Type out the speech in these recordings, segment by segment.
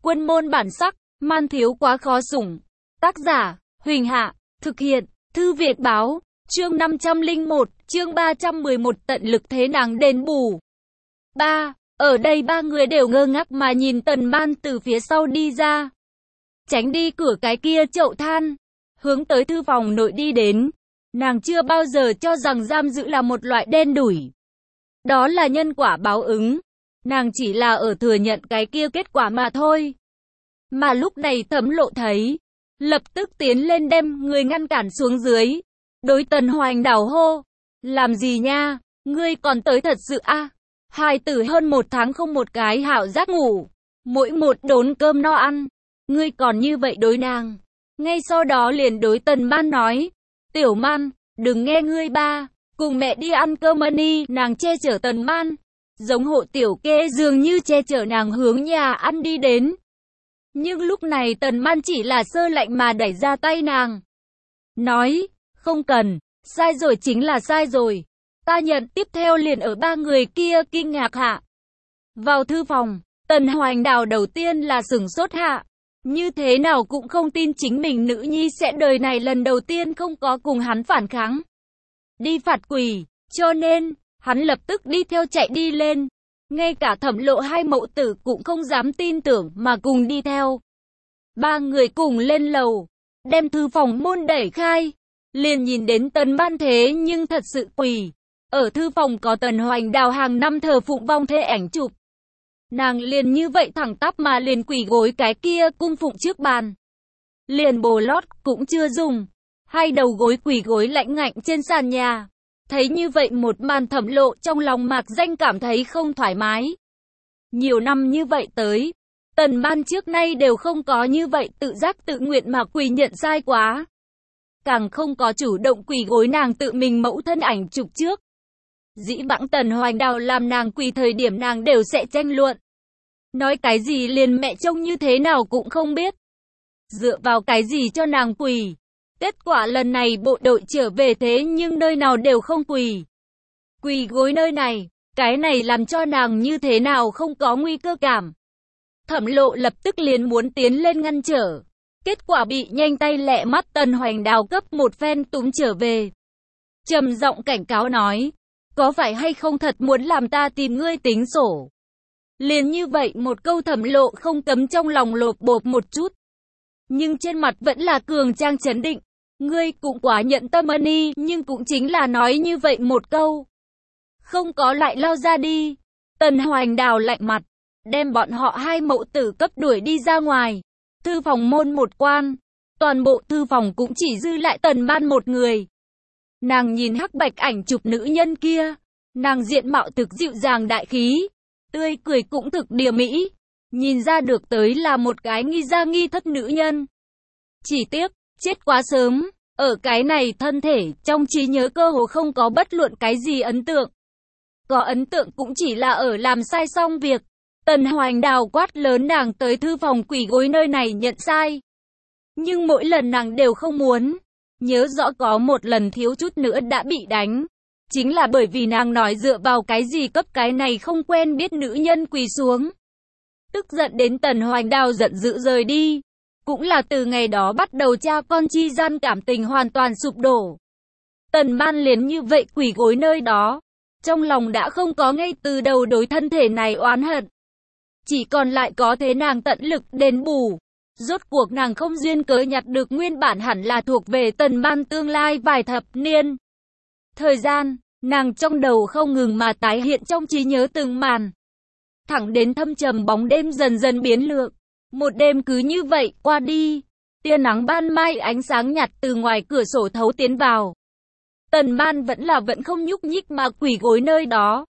Quân môn bản sắc, man thiếu quá khó sủng. Tác giả, Huỳnh Hạ, thực hiện, Thư Việt Báo, chương 501, chương 311 tận lực thế nàng đền bù. 3. Ở đây ba người đều ngơ ngác mà nhìn Tần Man từ phía sau đi ra. Tránh đi cửa cái kia chậu than, hướng tới thư phòng nội đi đến. Nàng chưa bao giờ cho rằng giam giữ là một loại đen đủi. Đó là nhân quả báo ứng. Nàng chỉ là ở thừa nhận cái kia kết quả mà thôi. Mà lúc này Thẩm Lộ thấy, lập tức tiến lên đem người ngăn cản xuống dưới. Đối Tần Hoành Đào hô, làm gì nha, ngươi còn tới thật sự à? Hài tử hơn 1 tháng không một cái hảo giác ngủ, mỗi một đốn cơm no ăn, ngươi còn như vậy đối nàng. Ngay sau đó liền đối Tần Man nói, Tiểu Man, đừng nghe ngươi ba, cùng mẹ đi ăn cơm đi. Nàng che chở Tần Man, giống hộ tiểu kê dường như che chở nàng hướng nhà ăn đi đến. Nhưng lúc này Tần Man chỉ là sơ lạnh mà đẩy ra tay nàng, nói, không cần, sai rồi chính là sai rồi, ta nhận. Tiếp theo liền ở ba người kia kinh ngạc hạ. Vào thư phòng, Tần Hoành Đào đầu tiên là sửng sốt hạ, như thế nào cũng không tin chính mình nữ nhi sẽ đời này lần đầu tiên không có cùng hắn phản kháng, đi phạt quỷ, cho nên, hắn lập tức đi theo chạy đi lên. Ngay cả Thẩm Lộ hai mẫu tử cũng không dám tin tưởng mà cùng đi theo. Ba người cùng lên lầu, đem thư phòng môn đẩy khai, liền nhìn đến Tần Man thế nhưng thật sự quỳ. Ở thư phòng có Tần Hoành Đào hàng năm thờ phụng vong thê ảnh chụp. Nàng liền như vậy thẳng tắp mà liền quỳ gối cái kia cung phụng trước bàn. Liền bồ lót cũng chưa dùng, hai đầu gối quỳ gối lạnh ngạnh trên sàn nhà. Thấy như vậy một màn Thẩm Lộ trong lòng mạc danh cảm thấy không thoải mái. Nhiều năm như vậy tới, Tần Man trước nay đều không có như vậy tự giác tự nguyện mà quỳ nhận sai quá. Càng không có chủ động quỳ gối nàng tự mình mẫu thân ảnh chụp trước. Dĩ vãng Tần Hoành Đào làm nàng quỳ thời điểm nàng đều sẽ tranh luận. Nói cái gì liền mẹ trông như thế nào cũng không biết. Dựa vào cái gì cho nàng quỳ. Kết quả lần này bộ đội trở về thế nhưng nơi nào đều không quỳ. Quỳ gối nơi này, cái này làm cho nàng như thế nào không có nguy cơ cảm. Thẩm Lộ lập tức liền muốn tiến lên ngăn trở. Kết quả bị nhanh tay lẹ mắt Tần Hoành Đào cấp một phen túm trở về. Trầm giọng cảnh cáo nói, có phải hay không thật muốn làm ta tìm ngươi tính sổ. Liền như vậy một câu Thẩm Lộ không cấm trong lòng lột bột một chút. Nhưng trên mặt vẫn là cường trang trấn định. Ngươi cũng quá nhận tâm đi, nhưng cũng chính là nói như vậy một câu. Không có lại lao ra đi. Tần Hoành Đào lạnh mặt, đem bọn họ hai mẫu tử cấp đuổi đi ra ngoài. Thư phòng môn một quan, toàn bộ thư phòng cũng chỉ dư lại Tần Man một người. Nàng nhìn hắc bạch ảnh chụp nữ nhân kia, nàng diện mạo thực dịu dàng đại khí, tươi cười cũng thực địa mỹ, nhìn ra được tới là một cái nghi gia nghi thất nữ nhân. Chỉ tiếc, chết quá sớm, ở cái này thân thể, trong trí nhớ cơ hồ không có bất luận cái gì ấn tượng. Có ấn tượng cũng chỉ là ở làm sai xong việc. Tần Hoành Đào quát lớn nàng tới thư phòng quỳ gối nơi này nhận sai. Nhưng mỗi lần nàng đều không muốn. Nhớ rõ có một lần thiếu chút nữa đã bị đánh. Chính là bởi vì nàng nói dựa vào cái gì cấp cái này không quen biết nữ nhân quỳ xuống. Tức giận đến Tần Hoành Đào giận dữ rời đi. Cũng là từ ngày đó bắt đầu cha con chi gian cảm tình hoàn toàn sụp đổ. Tần Man liền như vậy quỳ gối nơi đó. Trong lòng đã không có ngay từ đầu đối thân thể này oán hận. Chỉ còn lại có thế nàng tận lực đền bù. Rốt cuộc nàng không duyên cớ nhặt được nguyên bản hẳn là thuộc về Tần Man tương lai vài thập niên. Thời gian, nàng trong đầu không ngừng mà tái hiện trong trí nhớ từng màn. Thẳng đến thâm trầm bóng đêm dần dần biến lượng. Một đêm cứ như vậy qua đi. Tia nắng ban mai ánh sáng nhạt từ ngoài cửa sổ thấu tiến vào. Tần Man vẫn không nhúc nhích mà quỳ gối nơi đó.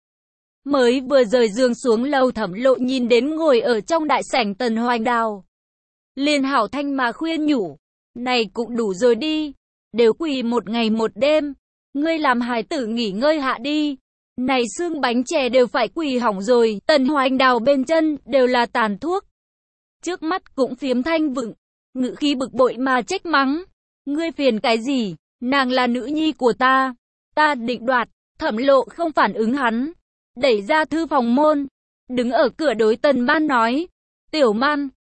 Mới vừa rời giường xuống lầu Thẩm Lộ nhìn đến ngồi ở trong đại sảnh Tần Hoành Đào. Liền hảo thanh mà khuyên nhủ. Này cũng đủ rồi đi. Đều quỳ một ngày một đêm. Ngươi làm hài tử nghỉ ngơi hạ đi. Này xương bánh chè đều phải quỳ hỏng rồi. Tần Hoành Đào bên chân đều là tàn thuốc. Trước mắt cũng phiếm thanh vựng. Ngữ khí bực bội mà trách mắng. Ngươi phiền cái gì? Nàng là nữ nhi của ta. Ta định đoạt. Thẩm Lộ không phản ứng hắn. Đẩy ra thư phòng môn. Đứng ở cửa đối Tần Man nói. Tiểu Man,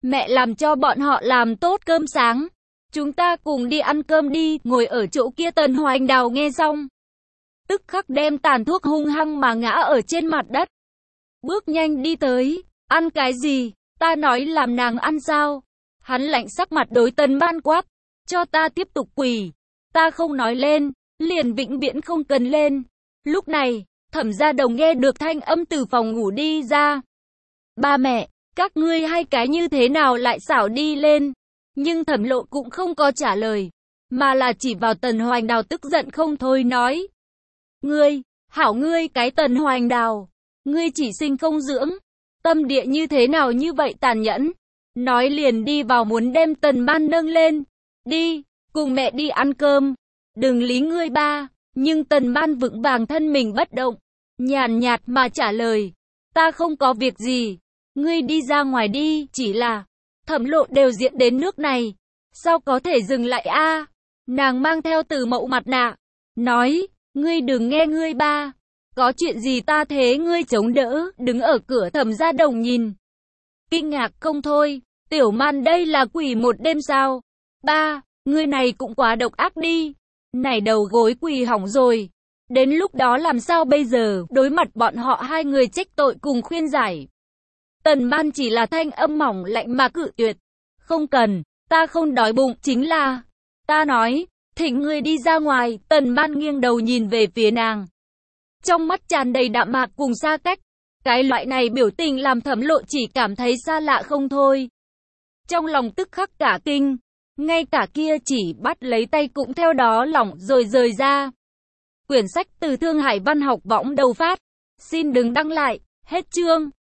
Mẹ làm cho bọn họ làm tốt cơm sáng. Chúng ta cùng đi ăn cơm đi, ngồi ở chỗ kia. Tần Hoành Đào nghe xong, tức khắc đem tàn thuốc hung hăng mà ngã ở trên mặt đất. Bước nhanh đi tới, ăn cái gì, ta nói làm nàng ăn sao? Hắn lạnh sắc mặt đối Tần Ban quát, cho ta tiếp tục quỳ, ta không nói lên, liền vĩnh viễn không cần lên. Lúc này, Thẩm Gia Đồng nghe được thanh âm từ phòng ngủ đi ra. Ba mẹ, các ngươi hai cái như thế nào lại xảo đi lên? Nhưng Thẩm Lộ cũng không có trả lời, mà là chỉ vào Tần Hoành Đào tức giận không thôi nói. Ngươi, hảo ngươi cái Tần Hoành Đào, ngươi chỉ sinh không dưỡng, tâm địa như thế nào như vậy tàn nhẫn. Nói liền đi vào muốn đem Tần Ban nâng lên. Đi, cùng mẹ đi ăn cơm, đừng lý ngươi ba. Nhưng Tần Ban vững vàng thân mình bất động, nhàn nhạt mà trả lời. Ta không có việc gì, ngươi đi ra ngoài đi, chỉ là Thẩm Lộ đều diễn đến nước này, sao có thể dừng lại a? Nàng mang theo Từ Mậu mặt nạ, nói, ngươi đừng nghe ngươi ba, có chuyện gì ta thế ngươi chống đỡ, đứng ở cửa Thẩm Gia Đồng nhìn. Kinh ngạc không thôi, Tiểu Man đây là quỳ một đêm sao? Ba, ngươi này cũng quá độc ác đi, này đầu gối quỳ hỏng rồi. Đến lúc đó làm sao bây giờ, đối mặt bọn họ hai người trách tội cùng khuyên giải. Tần Ban chỉ là thanh âm mỏng lạnh mà cự tuyệt. Không cần, ta không đói bụng, chính là, ta nói, thỉnh ngươi đi ra ngoài. Tần Ban nghiêng đầu nhìn về phía nàng, trong mắt tràn đầy đạm mạc cùng xa cách. Cái loại này biểu tình làm Thẩm Lộ chỉ cảm thấy xa lạ không thôi. Trong lòng tức khắc cả kinh, ngay cả kia chỉ bắt lấy tay cũng theo đó lỏng rồi rời ra. Quyển sách từ Thương Hải Văn Học Võng đầu phát. Xin đừng đăng lại, hết chương.